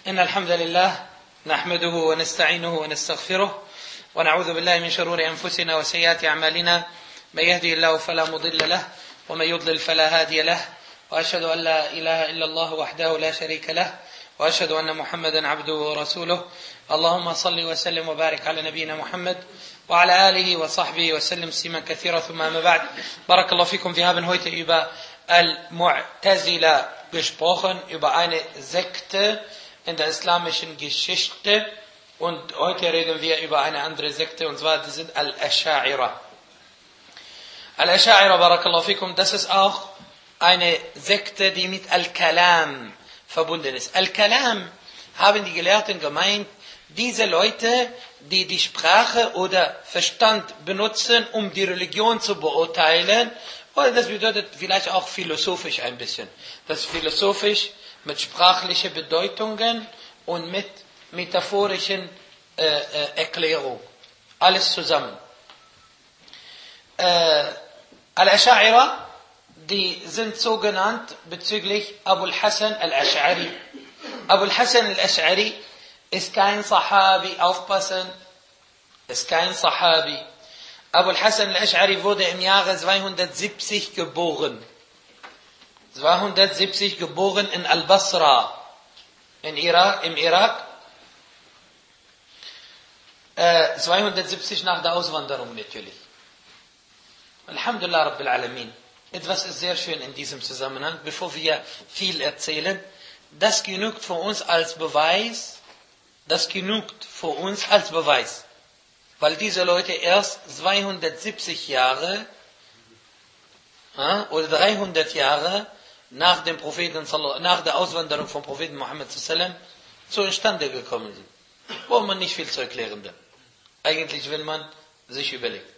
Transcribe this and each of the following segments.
إن الحمد لله نحمده ونستعينه ونستغفره ونعوذ بالله من شرور أنفسنا وسيئات أعمالنا من يهدي الله فلا مضل له ومن يضلل فلا هادي له وأشهد أن لا إله إلا الله وحده لا شريك له وأشهد أن محمدا عبده ورسوله اللهم صل وسلم وبارك على نبينا محمد وعلى آله وصحبه وسلم تسليما كثيرا ثم أما بعد. بارك الله فيكم. Wir haben heute über Al-Mu'tazila gesprochen, über eine Sekte in der islamischen Geschichte, und heute reden wir über eine andere Sekte, und zwar die sind Al-Asha'ira. Al-Asha'ira, barakallahu fikum, das ist auch eine Sekte, die mit Al-Kalam verbunden ist. Al-Kalam haben die Gelehrten gemeint, diese Leute, die die Sprache oder Verstand benutzen, um die Religion zu beurteilen, oder das bedeutet vielleicht auch philosophisch ein bisschen. Das philosophisch mit sprachlichen Bedeutungen und mit metaphorischen Erklärungen. Alles zusammen. Al-Asha'ira, die sind so genannt bezüglich Abul Hasan al-Ash'ari. Abul Hasan al-Ash'ari ist kein Sahabi, aufpassen, ist kein Sahabi. Abul Hasan al-Ash'ari wurde im Jahre 270 geboren. 270 geboren in Al-Basra, im Irak. 270 nach der Auswanderung natürlich. Alhamdulillah Rabbil Alamin. Etwas ist sehr schön in diesem Zusammenhang, bevor wir viel erzählen. Das genügt für uns als Beweis, weil diese Leute erst 270 Jahre oder 300 Jahre nach dem Propheten, nach der Auswanderung vom Propheten Muhammad sallam so instande gekommen sind. Wo man nicht viel zu erklären will. Eigentlich, wenn man sich überlegt.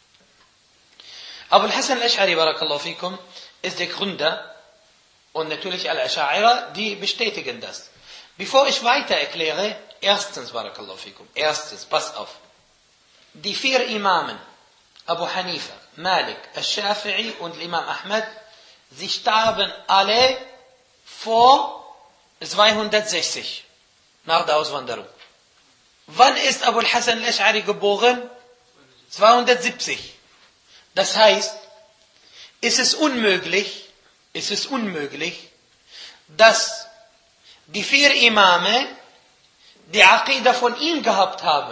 Abul Hasan al-Ash'ari, barakallahu fikum, ist der Gründer, und natürlich Al-Asha'ira, die bestätigen das. Bevor ich weiter erkläre, erstens, barakallahu fikum, pass auf. Die 4 Imamen, Abu Hanifa, Malik, Al-Shafi'i und Imam Ahmad, sie starben alle vor 260 nach der Auswanderung. Wann ist Abul Hasan al-Ash'ari geboren? 270. Das heißt, ist es unmöglich, dass die 4 Imame die Aqidah von ihm gehabt haben.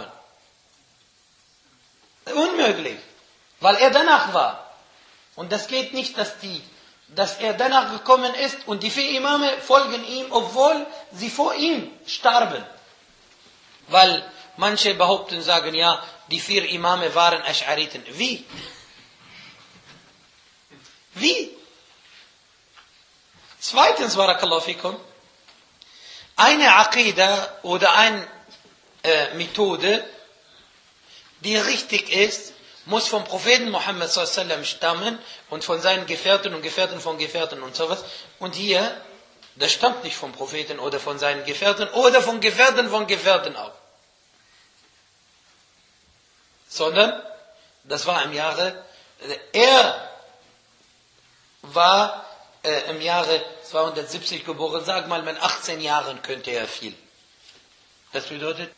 Unmöglich, weil er danach war. Und das geht nicht, dass er danach gekommen ist und die 4 Imame folgen ihm, obwohl sie vor ihm starben. Weil manche behaupten, sagen, ja, die 4 Imame waren Asch'ariten. Wie? Zweitens, barakallahu fikum, eine Aqidah oder eine Methode, die richtig ist, muss vom Propheten Muhammad sallam stammen und von seinen Gefährten und Gefährten von Gefährten und sowas. Und hier, das stammt nicht vom Propheten oder von seinen Gefährten oder von Gefährten auch. Sondern, das war im Jahre, er war im Jahre 270 geboren, sag mal, mit 18 Jahren könnte er viel. Das bedeutet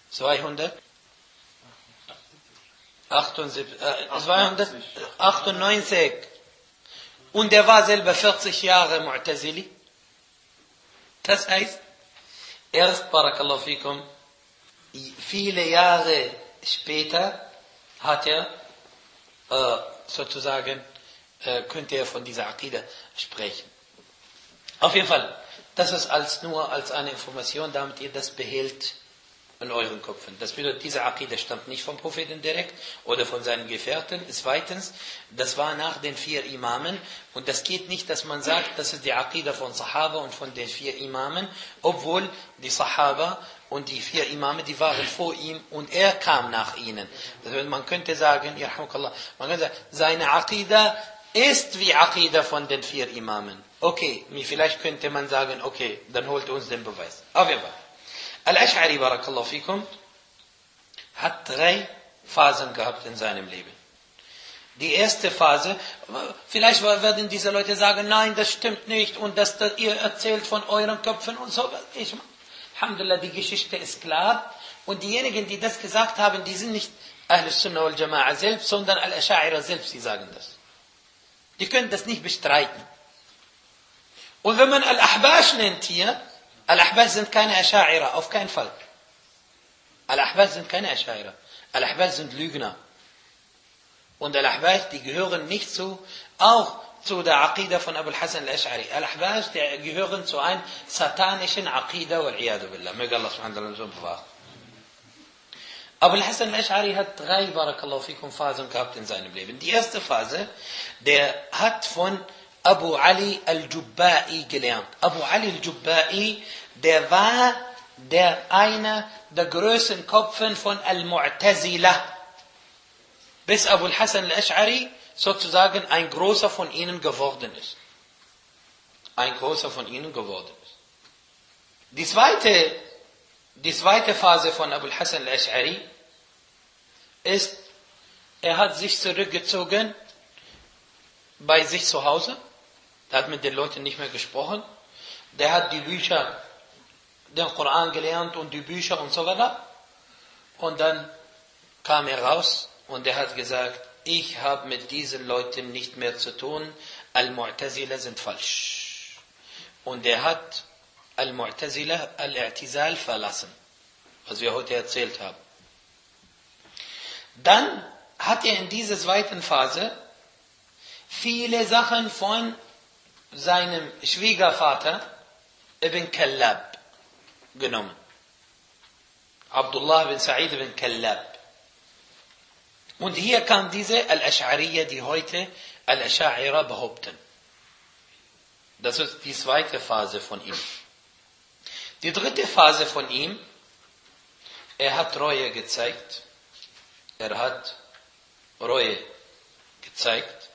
298. Und er war selber 40 Jahre Mu'tazili. Das heißt, erst, barakallahu fikum, viele Jahre später hat er sozusagen, könnte er von dieser Aqidah sprechen. Auf jeden Fall, das ist nur als eine Information, damit ihr das behält in euren Köpfen. Das bedeutet, diese Aqidah stammt nicht vom Propheten direkt oder von seinen Gefährten. Zweitens, das war nach den 4 Imamen, und das geht nicht, dass man sagt, das ist die Aqidah von Sahaba und von den 4 Imamen, obwohl die Sahaba und die 4 Imame, die waren vor ihm und er kam nach ihnen. Das heißt, man könnte sagen, seine Aqidah ist wie Aqidah von den 4 Imamen. Okay, vielleicht könnte man sagen, okay, dann holt uns den Beweis. Auf jeden Fall. Al-Ash'ari, barakallahu fikum, hat 3 Phasen gehabt in seinem Leben. Die erste Phase, vielleicht werden diese Leute sagen, nein, das stimmt nicht und ihr erzählt von euren Köpfen und so. Alhamdulillah, die Geschichte ist klar. Und diejenigen, die das gesagt haben, die sind nicht Ahl-Sunnah wal Jama'a selbst, sondern Al-Asha'ira selbst, die sagen das. Die können das nicht bestreiten. Und wenn man Al-Ahbash nennt hier, Al-Ahbash sind keine Asha'ira, auf keinen Fall. Al-Ahbash sind keine Asha'ira. Al-Ahbash sind Lügner. Und Al-Ahbash, die gehören nicht auch zu der Aqidah von Abu al-Hasan al-Ash'ari. Al-Ahbash, die gehören zu einer satanischen Aqidah, wal-Iyadu billah. Möge Allah subhanahu wa ta'ala so bewahren. Abu al-Hasan al-Ash'ari hat 3, barakallahu fikum, Phasen gehabt in seinem Leben. Die erste Phase, der hat von Abu Ali al-Jubba'i gelernt. Abu Ali al-Jubba'i, der war einer der größten Köpfe von Al-Mu'tazila. Bis Abu al-Hasan al-Ash'ari sozusagen ein großer von ihnen geworden ist. Ein großer von ihnen geworden ist. Die zweite Phase von Abu al-Hasan al-Ash'ari ist, er hat sich zurückgezogen bei sich zu Hause. Der hat mit den Leuten nicht mehr gesprochen. Der hat die Bücher, den Koran gelernt und die Bücher und so weiter. Und dann kam er raus und er hat gesagt, ich habe mit diesen Leuten nicht mehr zu tun. Al-Mu'tazila sind falsch. Und er hat Al-Mu'tazila, Al-I'tizal verlassen. Was wir heute erzählt haben. Dann hat er in dieser zweiten Phase viele Sachen von seinem Schwiegervater Ibn Kallab genommen. Abdullah bin Sa'id ibn Kallab. Und hier kam diese Al-Ash'ariyya, die heute Al-Asha'ira behaupten. Das ist die zweite Phase von ihm. Die dritte Phase von ihm, er hat Reue gezeigt. Er hat Reue gezeigt.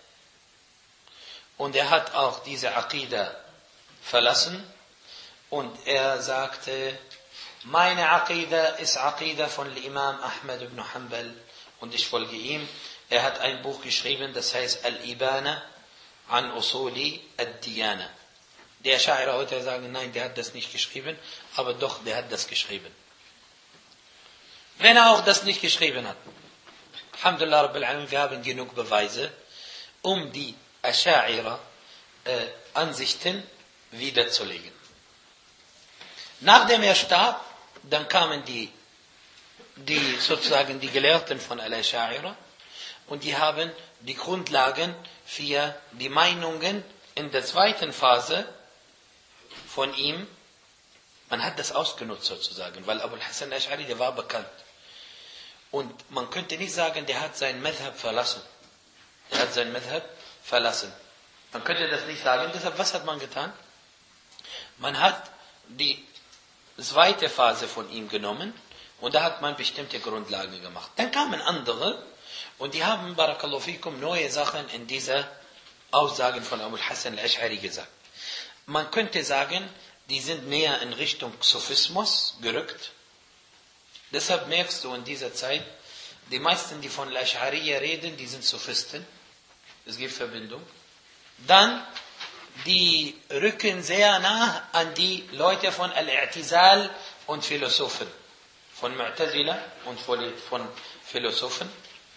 Und er hat auch diese Aqidah verlassen. Und er sagte, meine Aqidah ist Aqidah von Imam Ahmad ibn Hanbal. Und ich folge ihm. Er hat ein Buch geschrieben, das heißt Al-Ibana an Usuli ad-Diyana. Die Asha'ira heute sagen, nein, der hat das nicht geschrieben. Aber doch, der hat das geschrieben. Wenn er auch das nicht geschrieben hat. Alhamdulillah Rabbil Alamin, wir haben genug Beweise, um die Asha'ira Ansichten wiederzulegen. Nachdem er starb, dann kamen die sozusagen die Gelehrten von Al-Asha'ira und die haben die Grundlagen für die Meinungen in der zweiten Phase von ihm, man hat das ausgenutzt sozusagen, weil Abu al-Hasan al-Ash'ari, der war bekannt. Und man könnte nicht sagen, der hat sein Madhab verlassen. Er hat sein Madhab verlassen. Man könnte das nicht sagen. Deshalb, was hat man getan? Man hat die zweite Phase von ihm genommen und da hat man bestimmte Grundlagen gemacht. Dann kamen andere und die haben, barakallahu fikum, neue Sachen in dieser Aussagen von Abu al-Hasan al-Ash'ari gesagt. Man könnte sagen, die sind näher in Richtung Sufismus gerückt. Deshalb merkst du in dieser Zeit, die meisten, die von Al-Ash'ariyya reden, die sind Sufisten. Es gibt Verbindung. Dann, die rücken sehr nah an die Leute von Al-I'tizal und Philosophen. Von Mu'tazila und von Philosophen.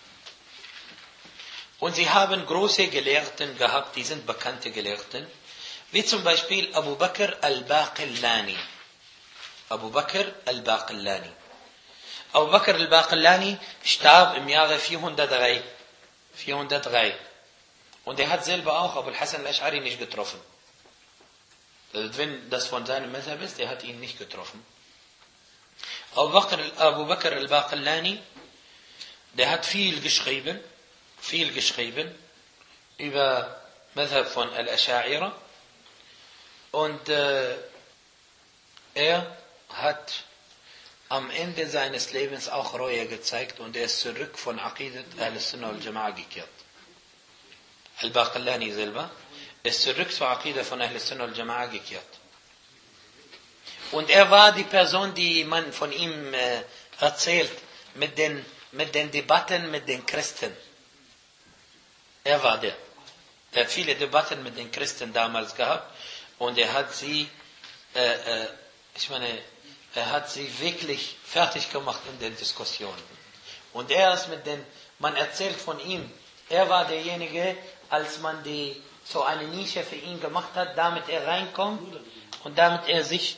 Und sie haben große Gelehrten gehabt, die sind bekannte Gelehrten. Wie zum Beispiel Abu Bakr al-Baqillani. Abu Bakr al-Baqillani. Abu Bakr al-Baqillani starb im Jahre 403. Und er hat selber auch Abu al-Hasan al-Ash'ari nicht getroffen. Also wenn das von seinem Madhab ist, er hat ihn nicht getroffen. Abu Bakr al-Baqillani, der hat viel geschrieben über Madhab von Al-Asha'ira. Und er hat am Ende seines Lebens auch Reue gezeigt und er ist zurück von Aqidat Ahl-Sunnah wal-Jama'a gekehrt. Al-Baqillani selber ist zurück zur Aqidah von Ahl-Sunnah wal-Jama'a gekehrt. Und er war die Person, die man von ihm erzählt, mit den Debatten mit den Christen. Er war der. Er hat viele Debatten mit den Christen damals gehabt und er hat sie, er hat sie wirklich fertig gemacht in den Diskussionen. Und er ist man erzählt von ihm, er war derjenige, als man so eine Nische für ihn gemacht hat, damit er reinkommt und damit er sich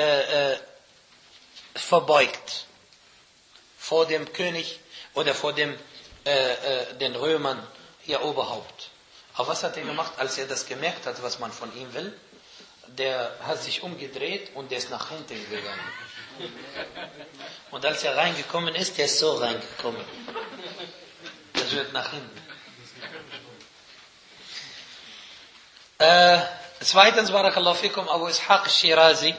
verbeugt vor dem König oder vor den Römern, ihr Oberhaupt. Aber was hat er gemacht, als er das gemerkt hat, was man von ihm will? Der hat sich umgedreht und der ist nach hinten gegangen. Und als er reingekommen ist, der ist so reingekommen. Das wird nach hinten. Zweitens, Barakallahu fikum, Abu Ishaq al-Shirazi.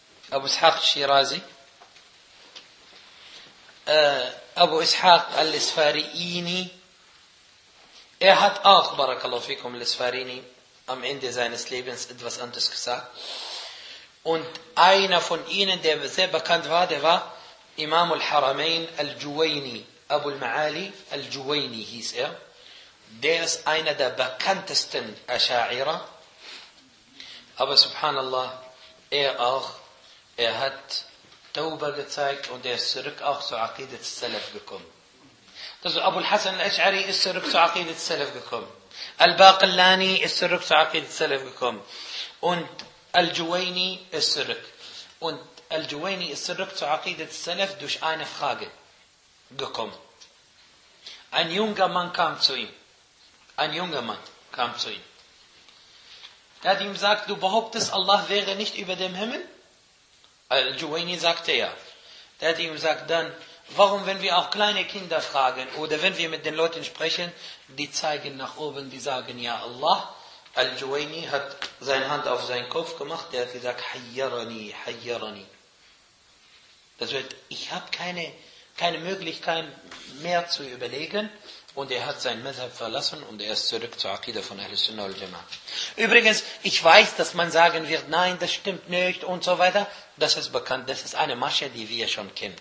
Abu Ishaq al-Isfariini. Er hat auch, Barakallahu fikum, al-Isfariini, am Ende seines Lebens etwas anderes gesagt. Und einer von ihnen, der sehr bekannt war, der war Imam al-Haramain al-Juwayni. Abu al-Ma'ali al-Juwayni hieß er. Der ist einer der bekanntesten Asha'ira. Aber subhanallah, er hat Tauba gezeigt und er ist zurück auch zu Aqidat al-Salaf gekommen. Also Abu al-Hasan al-Ash'ari ist zurück zu Aqidat al-Salaf gekommen. Al-Baqillani ist zurück zu Aqidat al-Salaf gekommen. Und Al-Juwayni ist zurück. Und Al-Juwayni ist zurück zu Aqidat al-Salaf durch eine Frage gekommen. Ein junger Mann kam zu ihm. Er hat ihm gesagt, du behauptest, Allah wäre nicht über dem Himmel? Al-Juwayni sagte ja. Der hat ihm gesagt, dann, warum, wenn wir auch kleine Kinder fragen oder wenn wir mit den Leuten sprechen, die zeigen nach oben, die sagen ja Allah. Al-Juwayni hat seine Hand auf seinen Kopf gemacht, der hat gesagt, Hayyarani. Das heißt, ich habe keine Möglichkeit mehr zu überlegen. Und er hat sein Madhab verlassen und er ist zurück zur Aqidah von Ahlus Sunnah wal Jama'ah. Übrigens, ich weiß, dass man sagen wird, nein, das stimmt nicht und so weiter. Das ist bekannt, das ist eine Masche, die wir schon kennen.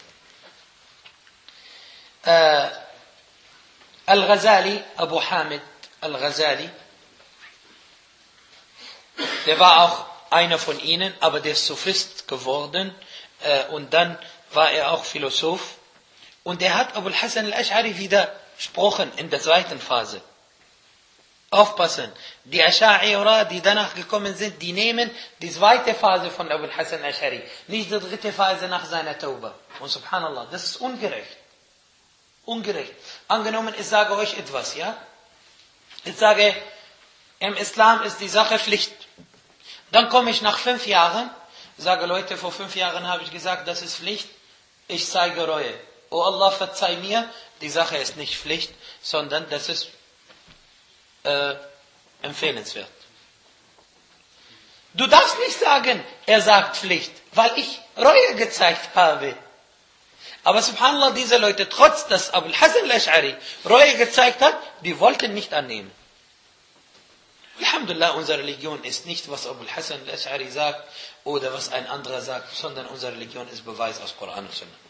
Al-Ghazali, Abu Hamid Al-Ghazali, der war auch einer von ihnen, aber der ist Sophist geworden und dann war er auch Philosoph. Und er hat Abu al-Hasan al-Ash'ari widersprochen in der zweiten Phase. Aufpassen, die Asha'ira, die danach gekommen sind, die nehmen die zweite Phase von Abu al-Hasan al-Ash'ari, nicht die dritte Phase nach seiner Tauba. Und subhanallah, das ist ungerecht. Angenommen, ich sage euch etwas, ja? Ich sage, im Islam ist die Sache Pflicht. Dann komme ich nach 5 Jahren, sage Leute, vor 5 Jahren habe ich gesagt, das ist Pflicht, ich zeige Reue. Oh Allah, verzeih mir, die Sache ist nicht Pflicht, sondern das ist empfehlenswert. Du darfst nicht sagen, er sagt Pflicht, weil ich Reue gezeigt habe. Aber subhanallah, diese Leute, trotz dass Abu al-Hasan al-Ash'ari Reue gezeigt hat, die wollten nicht annehmen. Alhamdulillah, unsere Religion ist nicht, was Abu al-Hasan al-Ash'ari sagt oder was ein anderer sagt, sondern unsere Religion ist Beweis aus Koran und Sunnah.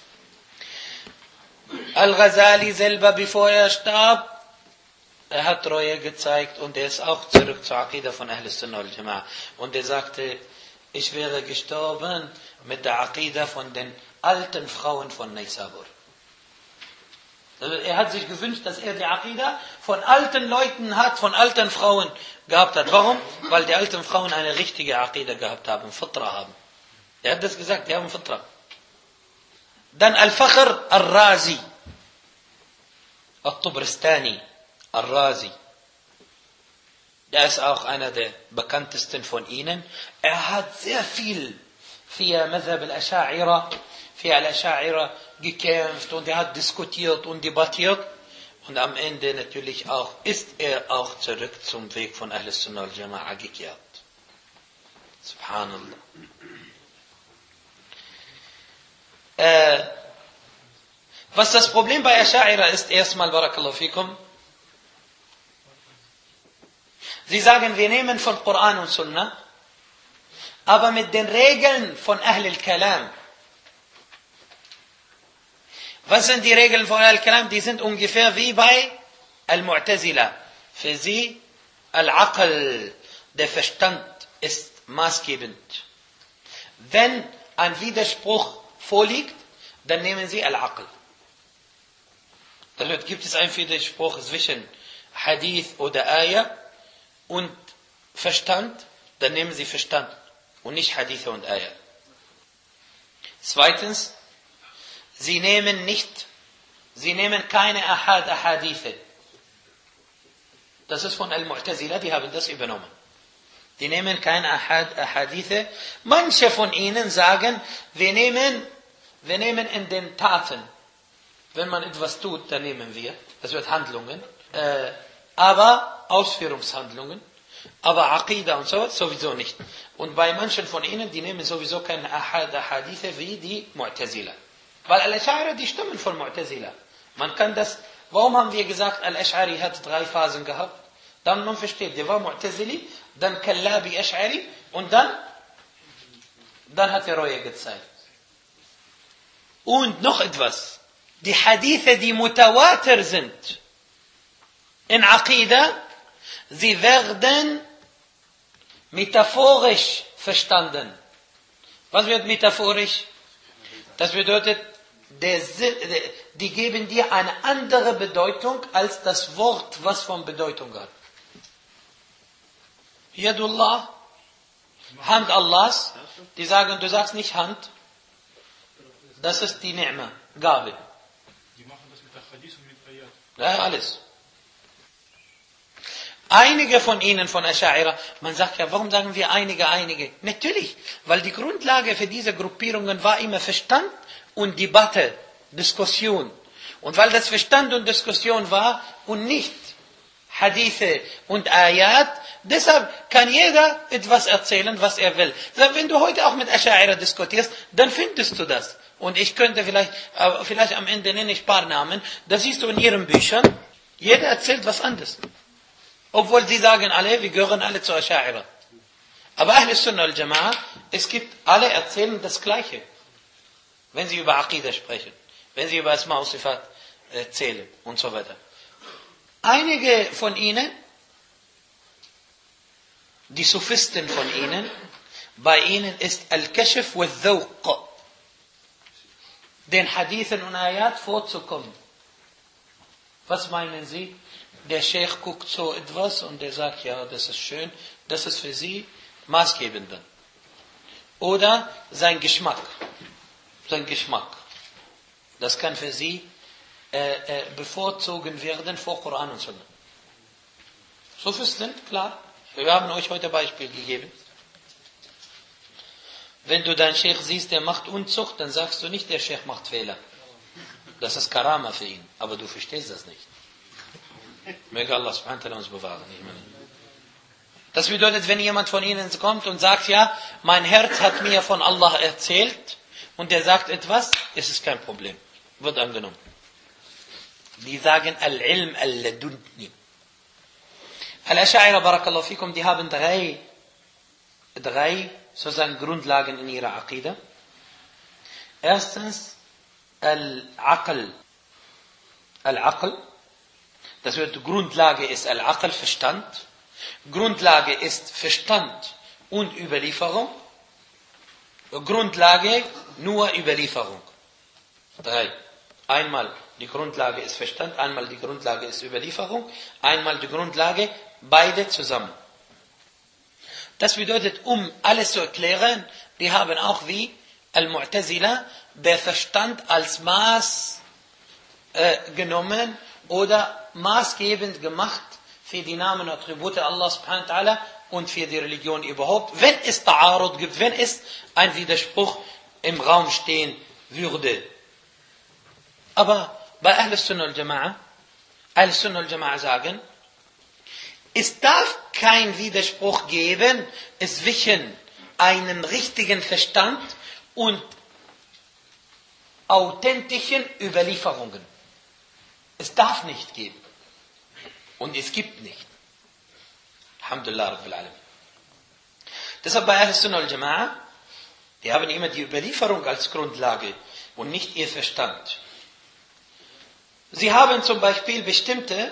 Al-Ghazali selber, bevor er starb, er hat Reue gezeigt und er ist auch zurück zur Aqidah von Ahlus Sunnah wal Jama'ah. Und er sagte, ich wäre gestorben mit der Aqidah von den alten Frauen von Naysabur. Also er hat sich gewünscht, dass er die Aqidah von alten Leuten hat, von alten Frauen gehabt hat. Warum? Weil die alten Frauen eine richtige Aqidah gehabt haben, Fitra haben. Er hat das gesagt, die haben Fitra. Dann Al-Fakhr Al-Razi, Al-Tubristani, Al-Razi. Der ist auch einer der bekanntesten von ihnen. Er hat sehr viel für Madhab al-Asha'ira, für al-Asha'ira gekämpft und er hat diskutiert und debattiert. Und am Ende natürlich auch, ist er auch zurück zum Weg von Ahlus Sunnah wal Jama'ah gekehrt. Subhanallah. Was das Problem bei Asha'ira ist, erstmal, Barakallahu fikum, sie sagen, wir nehmen von Koran und Sunnah, aber mit den Regeln von Ahl al-Kalam. Was sind die Regeln von Ahl al-Kalam? Die sind ungefähr wie bei Al-Mu'tazila. Für sie, Al-Aql, der Verstand ist maßgebend. Wenn ein Widerspruch vorliegt, dann nehmen sie Al-Aql. Dann gibt es einen Widerspruch zwischen Hadith oder Ayah und Verstand, dann nehmen sie Verstand und nicht Hadith und Ayah. Zweitens, sie nehmen keine Ahadithe. Das ist von Al-Mu'tazila, die haben das übernommen. Die nehmen keine Ahadithe. Manche von ihnen sagen, wir nehmen in den Taten. Wenn man etwas tut, dann nehmen wir. Das wird Handlungen. Aber Ausführungshandlungen. Aber Aqidah und so sowieso nicht. Und bei manchen von ihnen, die nehmen sowieso keine Ahadithe wie die Mu'tazila. Weil Al-Ash'ari, die stammen von Mu'tazila. Man kann das, warum haben wir gesagt, Al-Ash'ari hat 3 Phasen gehabt? Dann man versteht, der war Mu'tazili, dann Kallabi Ash'ari und dann hat er Reue gezeigt. Und noch etwas. Die Hadithe, die Mutawatir sind in Aqidah, sie werden metaphorisch verstanden. Was wird metaphorisch? Das bedeutet, die geben dir eine andere Bedeutung als das Wort, was von Bedeutung hat. Yadullah, Hand Allahs, die sagen, du sagst nicht Hand, das ist die Ni'ma, Gabe. Die machen das mit der Hadith und mit Ayat. Ja, alles. Einige von ihnen, von Ash'a'ira, man sagt ja, warum sagen wir einige? Natürlich, weil die Grundlage für diese Gruppierungen war immer Verstand und Debatte, Diskussion. Und weil das Verstand und Diskussion war und nicht Hadithe und Ayat, deshalb kann jeder etwas erzählen, was er will. Wenn du heute auch mit Ash'a'ira diskutierst, dann findest du das. Und ich könnte vielleicht am Ende nenne ich ein paar Namen, das siehst du in ihren Büchern, jeder erzählt was anderes. Obwohl sie sagen alle, wir gehören alle zu Ash'a'ira. Aber Ahl Sunnah al-Jama'a, es gibt, alle erzählen das Gleiche. Wenn sie über Aqidah sprechen, wenn sie über Asma und Sifat erzählen und so weiter. Einige von ihnen, die Sufisten von ihnen, bei ihnen ist Al-Kashf wa al-Dhawq, den Hadithen und Ayat vorzukommen. Was meinen sie? Der Sheikh guckt so etwas und der sagt, ja, das ist schön, das ist für sie maßgebend. Oder sein Geschmack. Das kann für sie bevorzogen werden vor Koran und Sunnah. Sufisten, klar. Wir haben euch heute ein Beispiel gegeben. Wenn du deinen Sheikh siehst, der macht Unzucht, dann sagst du nicht, der Sheikh macht Fehler. Das ist Karama für ihn. Aber du verstehst das nicht. Möge Allah subhanahu wa ta'ala uns bewahren. Das bedeutet, wenn jemand von ihnen kommt und sagt, ja, mein Herz hat mir von Allah erzählt und der sagt etwas, ist es kein Problem. Wird angenommen. Die sagen Al-Ilm Al-Ladunni. Al-Ash'a'ira, barakallahu fikum, die haben drei sozusagen Grundlagen in ihrer Aqidah. Erstens Al-Aql. Das bedeutet, Grundlage ist Al-Aql, Verstand. Grundlage ist Verstand und Überlieferung. Grundlage nur Überlieferung. 3. Einmal die Grundlage ist Verstand, einmal die Grundlage ist Überlieferung, einmal die Grundlage, beide zusammen. Das bedeutet, um alles zu erklären, die haben auch wie Al-Mu'tazila der Verstand als Maß genommen oder maßgebend gemacht für die Namen und Attribute Allah subhanahu wa ta'ala und für die Religion überhaupt, wenn es Ta'arud gibt, wenn es ein Widerspruch im Raum stehen würde. Aber bei Ahl Sunnah al-Jama'a sagen, es darf kein Widerspruch geben zwischen einem richtigen Verstand und authentischen Überlieferungen. Es darf nicht geben. Und es gibt nicht. Alhamdulillah Rabbil Alamin. Deshalb bei Ahl Sunnah al-Jama'a, die haben immer die Überlieferung als Grundlage und nicht ihr Verstand. Sie haben zum Beispiel bestimmte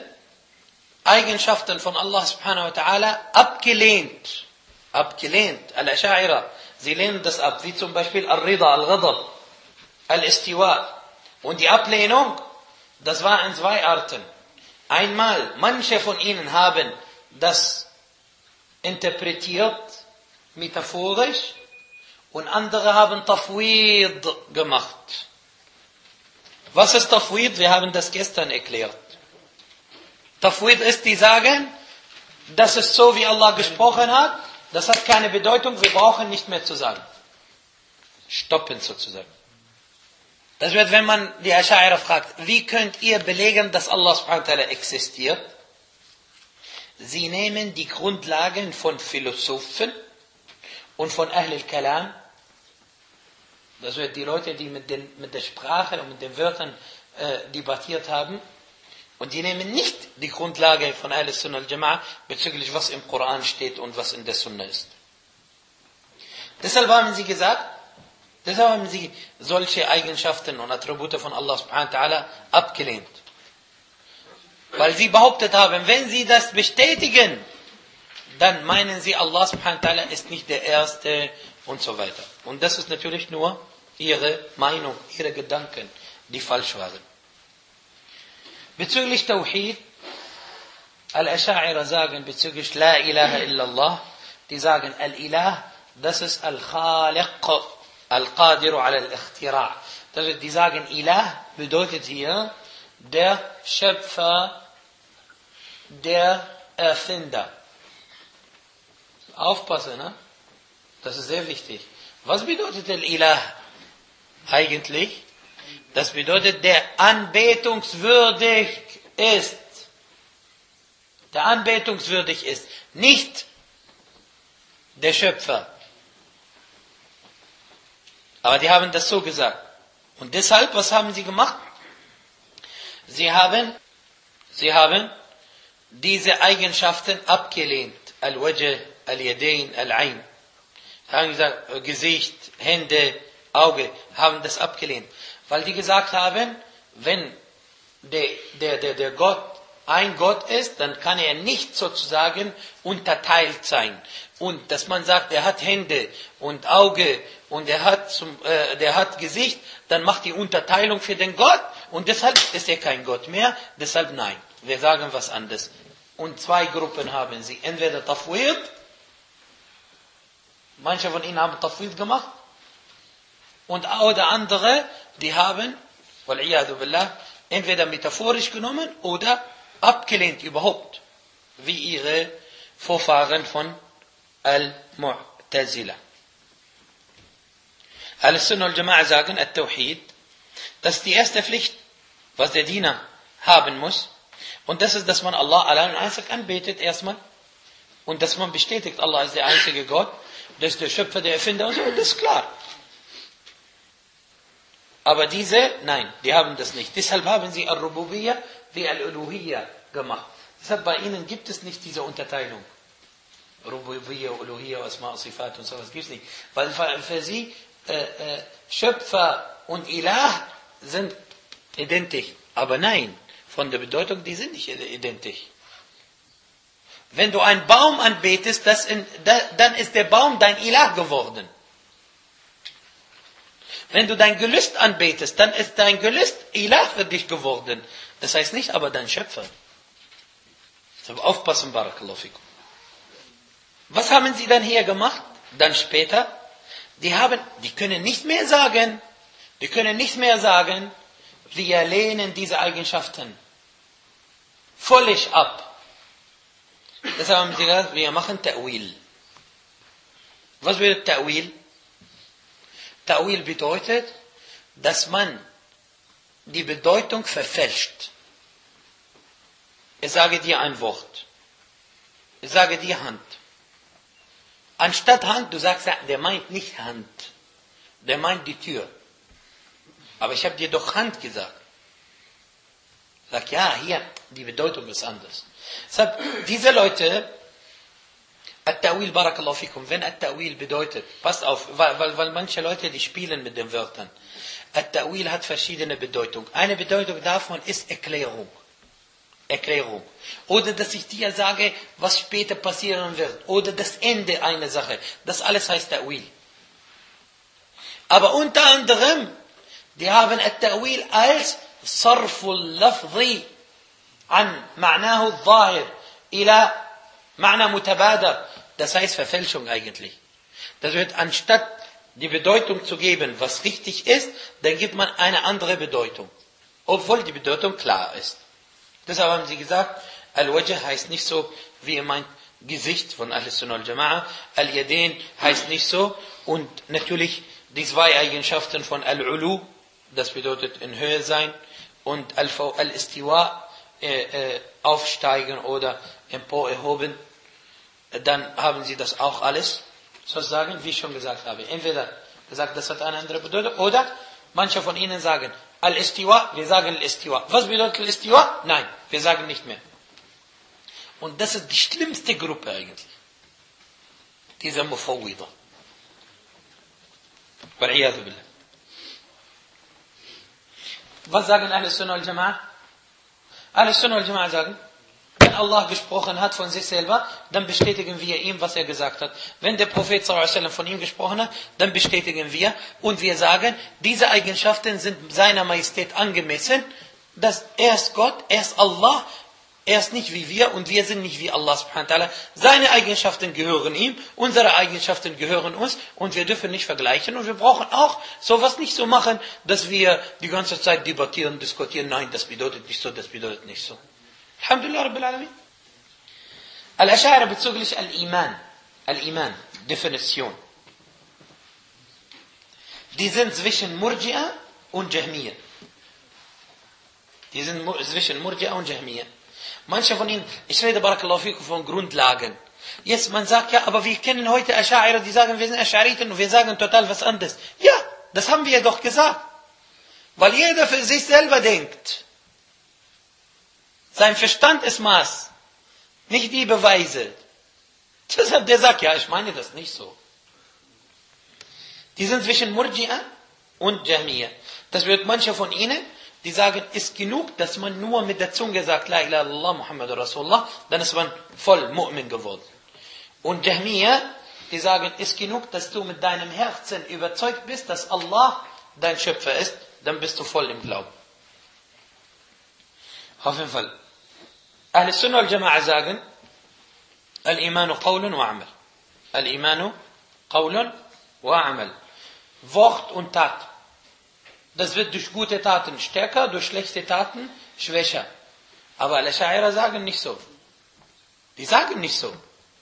Eigenschaften von Allah subhanahu wa ta'ala abgelehnt. Al-Ash'a'ira Sie lehnen das ab, wie zum Beispiel Al-Rida, Al-Ghadab, Al-Istiwa. Und die Ablehnung, das war in zwei Arten. Einmal, manche von ihnen haben das interpretiert, metaphorisch, und andere haben Tafwid gemacht. Was ist Tafwid? Wir haben das gestern erklärt. Tafwid ist, die sagen, das ist so, wie Allah gesprochen hat, das hat keine Bedeutung, wir brauchen nicht mehr zu sagen. Stoppen sozusagen. Das wird, wenn man die Asch'a'ira fragt, wie könnt ihr belegen, dass Allah subhanahu wa ta'ala existiert? Sie nehmen die Grundlagen von Philosophen und von Ahl al-Kalam. Das wird die Leute, die mit der Sprache und mit den Wörtern debattiert haben. Und die nehmen nicht die Grundlage von Ahl al-Sunnah al-Jama'a bezüglich was im Koran steht und was in der Sunna ist. Deshalb haben sie solche Eigenschaften und Attribute von Allah subhanahu wa ta'ala abgelehnt. Weil sie behauptet haben, wenn sie das bestätigen, dann meinen sie, Allah subhanahu wa ta'ala ist nicht der Erste und so weiter. Und das ist natürlich nur ihre Meinung, ihre Gedanken, die falsch waren. Bezüglich Tawhid, Al-Ascha'ira sagen bezüglich La ilaha illallah, die sagen Al-Ilah, das ist Al-Khaliq, Al-Qadiru ala al-Ikhtira'. Die sagen Ilah bedeutet hier der Schöpfer, der Erfinder. Aufpassen, ne? Das ist sehr wichtig. Was bedeutet Al-Ilah eigentlich? Das bedeutet, der anbetungswürdig ist. Der anbetungswürdig ist. Nicht der Schöpfer. Aber die haben das so gesagt. Und deshalb, was haben sie gemacht? Sie haben diese Eigenschaften abgelehnt. Al-Wajh, Al-Yadayn, Al-Ayn. Haben gesagt, Gesicht, Hände, Auge, haben das abgelehnt. Weil die gesagt haben, wenn der Gott ein Gott ist, dann kann er nicht sozusagen unterteilt sein. Und dass man sagt, er hat Hände und Auge und der hat Gesicht, dann macht die Unterteilung für den Gott und deshalb ist er kein Gott mehr. Deshalb nein, wir sagen was anderes. Und zwei Gruppen haben sie. Entweder Tafwid, manche von ihnen haben Tafwid gemacht, oder andere, die haben, wal'iyadu billah, entweder metaphorisch genommen oder abgelehnt überhaupt, wie ihre Vorfahren von Al-Mu'tazila. Al-Sunnah al-Jama'a sagen, Al-Tawhid, das ist die erste Pflicht, was der Diener haben muss. Und das ist, dass man Allah allein und einzig anbetet erstmal. Und dass man bestätigt, Allah ist der einzige Gott, das ist der Schöpfer, der Erfinder und so, das ist klar. Aber nein, die haben das nicht. Deshalb haben sie Al-Rububiyyah wie Al-Uluhiyyah gemacht. Deshalb bei ihnen gibt es nicht diese Unterteilung. Rububiyyah, Uluhiyyah, Asma' Sifat und sowas gibt es nicht. Weil für sie Schöpfer und Ilah sind identisch. Aber nein, von der Bedeutung, die sind nicht identisch. Wenn du einen Baum anbetest, dann ist der Baum dein Ilah geworden. Wenn du dein Gelüst anbetest, dann ist dein Gelüst Ilah für dich geworden. Das heißt nicht aber dein Schöpfer. Deshalb aufpassen, Barakallahu fikum. Was haben sie dann hier gemacht? Dann später, die können nicht mehr sagen, wir lehnen diese Eigenschaften völlig ab. Deshalb haben sie gesagt, wir machen Ta'wil. Was bedeutet Ta'wil? Ta'wil bedeutet, dass man die Bedeutung verfälscht. Ich sage dir ein Wort. Ich sage dir Hand. Anstatt Hand, du sagst, der meint nicht Hand. Der meint die Tür. Aber ich habe dir doch Hand gesagt. Sag, ja, hier, die Bedeutung ist anders. Deshalb, diese Leute, At-Ta'wil, Barakallahu fikum, wenn At-Ta'wil bedeutet, passt auf, weil manche Leute, die spielen mit den Wörtern. At-Ta'wil hat verschiedene Bedeutungen. Eine Bedeutung davon ist Erklärung. Oder dass ich dir sage, was später passieren wird. Oder das Ende einer Sache. Das alles heißt Ta'wil. Aber unter anderem, die haben At-Ta'wil als Sarful Lafzi an Ma'nahu al-Zahir ila Ma'na Mutabadar. Das heißt Verfälschung eigentlich. Das wird anstatt die Bedeutung zu geben, was richtig ist, dann gibt man eine andere Bedeutung. Obwohl die Bedeutung klar ist. Deshalb haben sie gesagt, Al-Wajh heißt nicht so, wie ihr meint, Gesicht von Ahl-Sunnah al-Jama'a. Al-Yadain heißt nicht so. Und natürlich die zwei Eigenschaften von Al-Ulu, das bedeutet in Höhe sein, und Al-Istiwa, aufsteigen oder empor erhoben, dann haben sie das auch alles sozusagen, wie ich schon gesagt habe. Entweder gesagt, das hat eine andere Bedeutung, oder manche von ihnen sagen, Al-Istiwa, wir sagen Al-Istiwa. Was bedeutet Al-Istiwa? Nein, wir sagen nicht mehr. Und das ist die schlimmste Gruppe eigentlich. Diese Mufawwida. Wal'iyadu billah. Was sagen Ahl-Sunnah al-Jama'a? Ahl-Sunnah al-Jama'a sagen, wenn Allah gesprochen hat von sich selber, dann bestätigen wir ihm, was er gesagt hat. Wenn der Prophet ﷺ von ihm gesprochen hat, dann bestätigen wir. Und wir sagen, diese Eigenschaften sind seiner Majestät angemessen, dass er ist Gott, er ist Allah, er ist nicht wie wir und wir sind nicht wie Allah subhanahu wa ta'ala. Seine Eigenschaften gehören ihm, unsere Eigenschaften gehören uns und wir dürfen nicht vergleichen und wir brauchen auch sowas nicht so machen, dass wir die ganze Zeit debattieren, diskutieren. Nein, das bedeutet nicht so, das bedeutet nicht so. Alhamdulillah Rabbil Alamin. Al-Ash'ari bezüglich Al-Iman. Al-Iman, Definition. Die sind zwischen Murji'a und Jahmiya. Die sind zwischen Murji'a und Jahmiya. Manche von ihnen, ich rede Barakallahu fikum von Grundlagen. Jetzt, man sagt ja, aber wir kennen heute Ash'ari, die sagen, wir sind Ash'ariten und wir sagen total was anderes. Ja, das haben wir doch gesagt. Weil jeder für sich selber denkt. Sein Verstand ist Maß, nicht die Beweise. Deshalb der sagt, ja, ich meine das nicht so. Die sind zwischen Murji'a und Jahmiya. Das wird manche von ihnen, die sagen, ist genug, dass man nur mit der Zunge sagt, La ilaha illallah, Muhammadur Rasulullah, dann ist man voll Mu'min geworden. Und Jahmiya, die sagen, ist genug, dass du mit deinem Herzen überzeugt bist, dass Allah dein Schöpfer ist, dann bist du voll im Glauben. Auf jeden Fall. Ahl-Sunnah al-Jama'a sagen, Al-Imanu qawlun wa amal. Al-Imanu qawlun wa amal. Wort und Tat. Das wird durch gute Taten stärker, durch schlechte Taten schwächer. Aber Al-Ash'ari sagen nicht so. Die sagen nicht so.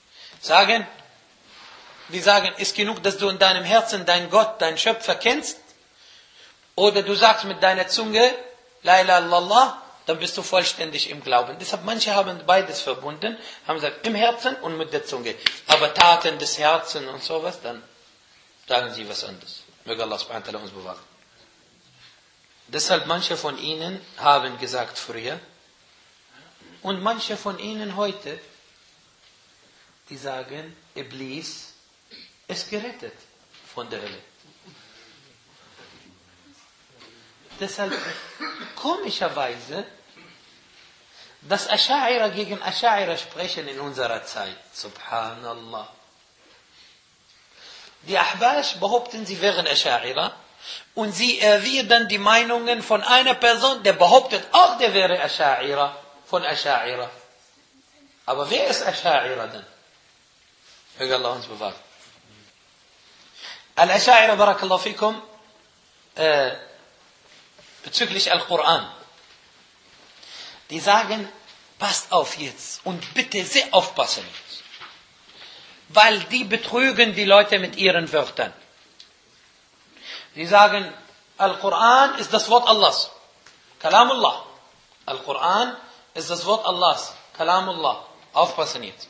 Die sagen, ist genug, dass du in deinem Herzen deinen Gott, deinen Schöpfer kennst. Oder du sagst mit deiner Zunge, La ilaha illallah, dann bist du vollständig im Glauben. Deshalb, manche haben beides verbunden, haben gesagt, im Herzen und mit der Zunge. Aber Taten des Herzens und sowas, dann sagen sie was anderes. Möge Allah subhanahu wa ta'ala uns bewahren. Deshalb, manche von ihnen haben gesagt früher, und manche von ihnen heute, die sagen, Iblis ist gerettet von der Hölle. Deshalb, komischerweise, dass Ash'ari gegen Ash'ari sprechen in unserer Zeit. Subhanallah. Die Ahbash behaupten, sie wären Ash'ari und sie erwidern die Meinungen von einer Person, der behauptet auch, der wäre Ash'ari von Ash'ari. Aber wer ist Ash'ari denn? Möge Allah uns bewahren. Al-Ash'ari, barakallahu fikum, bezüglich Al-Quran. Die sagen, passt auf jetzt und bitte sehr aufpassen. Weil die betrügen die Leute mit ihren Wörtern. Sie sagen, Al-Quran ist das Wort Allahs. Kalamullah. Al-Quran ist das Wort Allahs. Kalamullah. Aufpassen jetzt.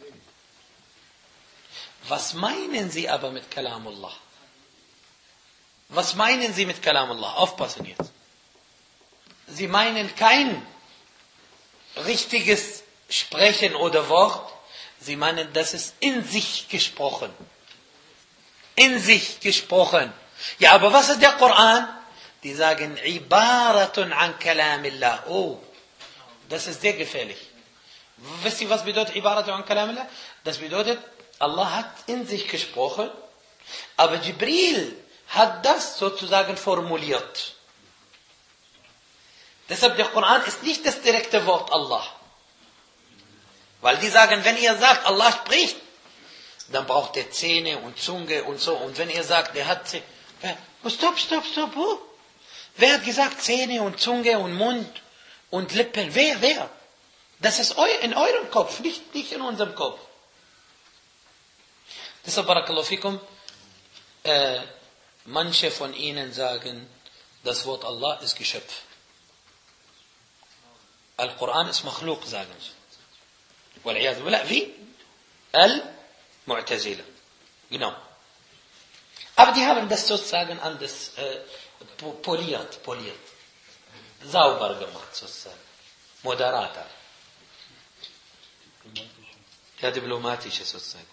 Was meinen sie aber mit Kalamullah? Was meinen sie mit Kalamullah? Aufpassen jetzt. Sie meinen kein richtiges Sprechen oder Wort. Sie meinen, das ist in sich gesprochen. In sich gesprochen. Ja, aber was ist der Koran? Die sagen, Ibaratun an Kalamillah. Oh, das ist sehr gefährlich. Wisst ihr, was bedeutet Ibaratun an Kalamillah? Das bedeutet, Allah hat in sich gesprochen, aber Jibril hat das sozusagen formuliert. Deshalb der Koran ist nicht das direkte Wort Allah. Weil die sagen, wenn ihr sagt, Allah spricht, dann braucht er Zähne und Zunge und so. Und wenn ihr sagt, der hat Zähne... Stopp. Wo? Wer hat gesagt Zähne und Zunge und Mund und Lippen? Wer? Das ist in eurem Kopf, nicht in unserem Kopf. Deshalb, Barakallahu fikum, manche von ihnen sagen, das Wort Allah ist Geschöpf. Al-Quran ist Makhluq, sagen sie. Wal-Iyadhu billah, wie? Al-Mu'tazila. Genau. Aber die haben das sozusagen anders poliert. Sauber gemacht, sozusagen. Moderater. Ja, diplomatische sozusagen.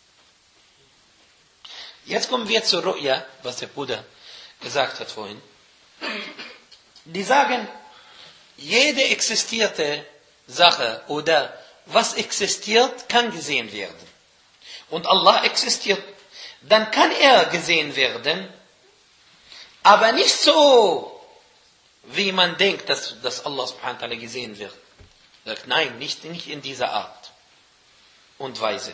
Jetzt kommen wir zur Ru'ya, was der Bruder gesagt hat vorhin. Die sagen, jede existierte Sache oder was existiert, kann gesehen werden. Und Allah existiert, dann kann er gesehen werden, aber nicht so, wie man denkt, dass Allah subhanahu wa ta'ala gesehen wird. Sagt, nein, nicht in dieser Art und Weise.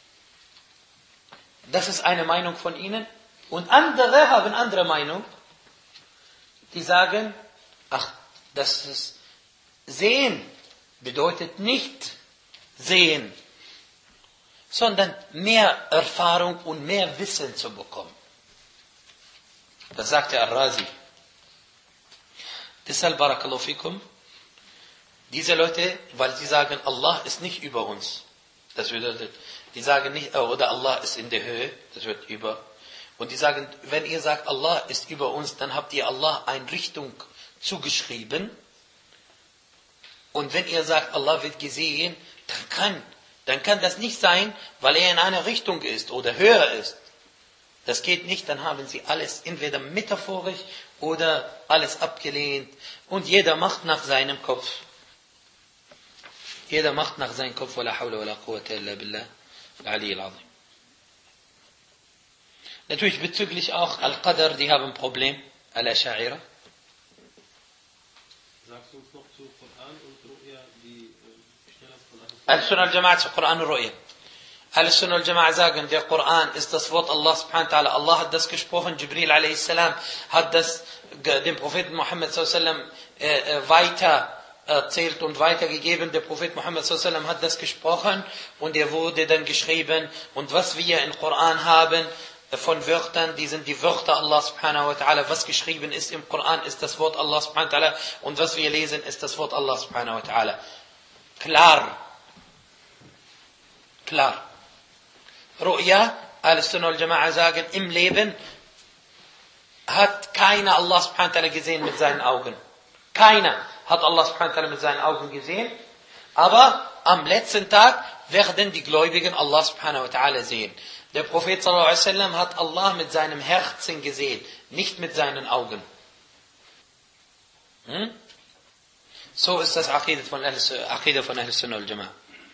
Das ist eine Meinung von ihnen. Und andere haben andere Meinung. Die sagen, das ist Sehen bedeutet nicht sehen, sondern mehr Erfahrung und mehr Wissen zu bekommen. Das sagte Ar-Razi. Deshalb, Barakallahu fikum, diese Leute, weil sie sagen, Allah ist nicht über uns. Das bedeutet, die sagen nicht, oder Allah ist in der Höhe, das wird über. Und die sagen, wenn ihr sagt, Allah ist über uns, dann habt ihr Allah eine Richtung zugeschrieben. Und wenn ihr sagt, Allah wird gesehen, dann kann das nicht sein, weil er in einer Richtung ist oder höher ist. Das geht nicht, dann haben sie alles entweder metaphorisch oder alles abgelehnt. Und jeder macht nach seinem Kopf. Jeder macht nach seinem Kopf. Wala hawla wala quwwata illa billah al-Ali al-Azim. Natürlich bezüglich auch Al-Qadr, die haben ein Problem. Al-Asha'ira. Sagst du uns noch zu Koran und Ru'ya, die Stelle von Al-Sunnah al-Jama'a zu Koran und Ru'ya. Al-Sunnah al-Jama'a sagen, der Koran ist das Wort Allah subhanahu wa ta'ala. Allah hat das gesprochen, Jibril a.s. hat das dem Propheten Muhammad sallallahu weiter erzählt und weitergegeben. Der Prophet Muhammad sallallahu hat das gesprochen und er wurde dann geschrieben. Und was wir im Koran haben von Wörtern, die sind die Wörter Allah subhanahu wa ta'ala. Was geschrieben ist im Koran, ist das Wort Allah subhanahu wa ta'ala. Und was wir lesen, ist das Wort Allah subhanahu wa ta'ala. Klar. Ru'ya, Al-Sunnah al-Jama'a sagen, im Leben hat keiner Allah subhanahu wa ta'ala gesehen mit seinen Augen. Keiner hat Allah subhanahu wa ta'ala mit seinen Augen gesehen. Aber am letzten Tag werden die Gläubigen Allah subhanahu wa ta'ala sehen. Der Prophet sallallahu alaihi wasallam hat Allah mit seinem Herzen gesehen, nicht mit seinen Augen. So ist das Aqidah von Ahl-Sunnah al-Jama'a.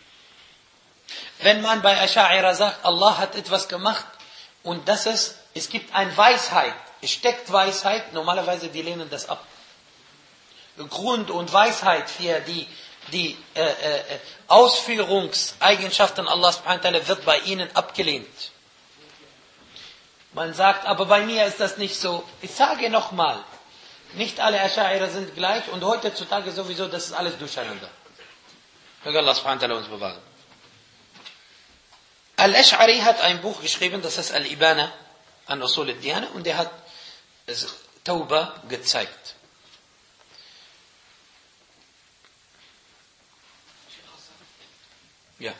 Wenn man bei Asha'ira sagt, Allah hat etwas gemacht und es gibt eine Weisheit, es steckt Weisheit, normalerweise die lehnen das ab. Grund und Weisheit für die Ausführungseigenschaften Allah subhanahu wa ta'ala wird bei ihnen abgelehnt. Man sagt, aber bei mir ist das nicht so. Ich sage nochmal, nicht alle Asha'ira sind gleich und heutzutage sowieso, das ist alles durcheinander. Möge Allah subhanahu wa ta'ala uns bewahren. Al-Ash'ari hat ein Buch geschrieben, das heißt Al-Ibana an Usul al-Diyana und er hat Tauba gezeigt. Ja.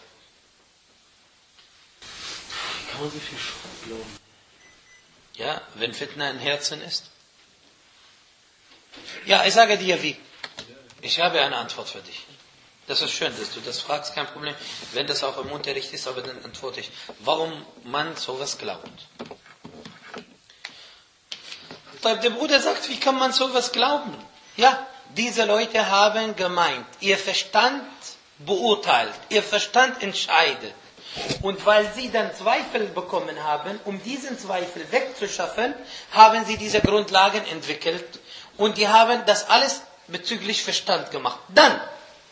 Kann man so viel Schrott glauben? Ja, wenn Fitna im Herzen ist. Ja, ich sage dir wie. Ich habe eine Antwort für dich. Das ist schön, dass du das fragst, kein Problem. Wenn das auch im Unterricht ist, aber dann antworte ich, warum man sowas glaubt. Der Bruder sagt, wie kann man sowas glauben? Ja, diese Leute haben gemeint, ihr Verstand beurteilt, ihr Verstand entscheidet. Und weil sie dann Zweifel bekommen haben, um diesen Zweifel wegzuschaffen, haben sie diese Grundlagen entwickelt. Und die haben das alles bezüglich Verstand gemacht. Dann,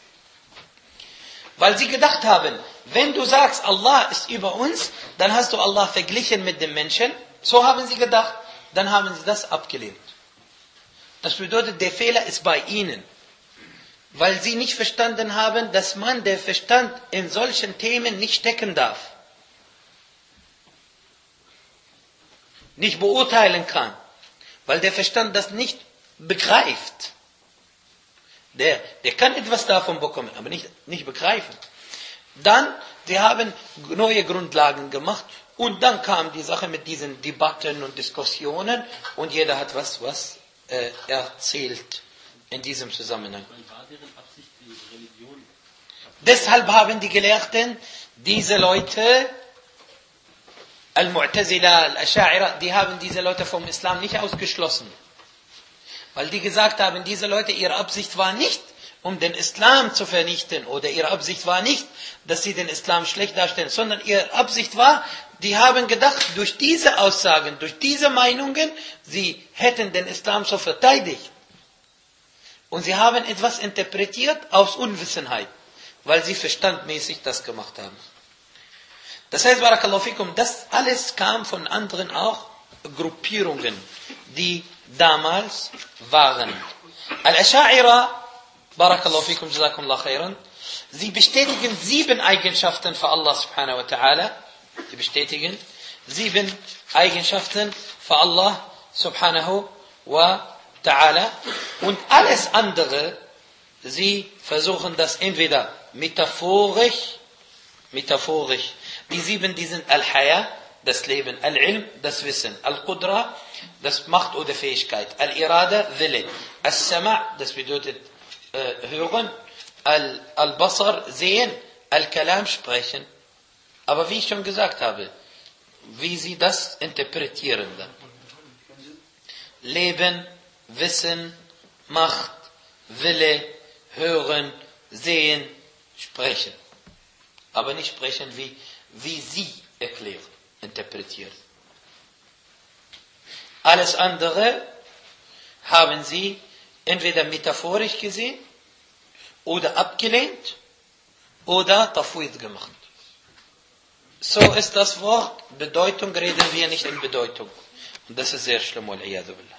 weil sie gedacht haben, wenn du sagst, Allah ist über uns, dann hast du Allah verglichen mit dem Menschen. So haben sie gedacht, dann haben sie das abgelehnt. Das bedeutet, der Fehler ist bei ihnen. Weil sie nicht verstanden haben, dass man der Verstand in solchen Themen nicht stecken darf. Nicht beurteilen kann. Weil der Verstand das nicht begreift. Der kann etwas davon bekommen, aber nicht begreifen. Dann, sie haben neue Grundlagen gemacht und dann kam die Sache mit diesen Debatten und Diskussionen und jeder hat was erzählt in diesem Zusammenhang. War deren Absicht die Religion? Deshalb haben die Gelehrten, diese Leute, Al-Mu'tazila, Al-Asha'ira, die haben diese Leute vom Islam nicht ausgeschlossen. Weil die gesagt haben, diese Leute, ihre Absicht war nicht, um den Islam zu vernichten, oder ihre Absicht war nicht, dass sie den Islam schlecht darstellen, sondern ihre Absicht war, die haben gedacht, durch diese Aussagen, durch diese Meinungen, sie hätten den Islam so verteidigt. Und sie haben etwas interpretiert aus Unwissenheit, weil sie verstandmäßig das gemacht haben. Das heißt, Barakallahu fikum, das alles kam von anderen auch Gruppierungen, die damals waren. Al-Asha'ira, Barakallahu fikum, Jazakumullah khairan, sie bestätigen 7 Eigenschaften für Allah subhanahu wa ta'ala. Sie bestätigen 7 Eigenschaften für Allah subhanahu wa ta'ala. Und alles andere, sie versuchen das entweder metaphorisch, die 7, die sind Al-Haya, das Leben, Al-Ilm, das Wissen, Al-Qudra, das Macht oder Fähigkeit, Al-Irada, Wille, Al-Sama', das bedeutet hören, Al-Basar, sehen, Al-Kalam, sprechen. Aber wie ich schon gesagt habe, wie sie das interpretieren dann. Leben, Wissen, Macht, Wille, hören, sehen, sprechen. Aber nicht sprechen, wie sie erklären, interpretieren. Alles andere haben sie entweder metaphorisch gesehen oder abgelehnt oder Tafwid gemacht. So ist das Wort, Bedeutung reden wir nicht in Bedeutung. Und das ist sehr schlimm, wal-iyadu billah.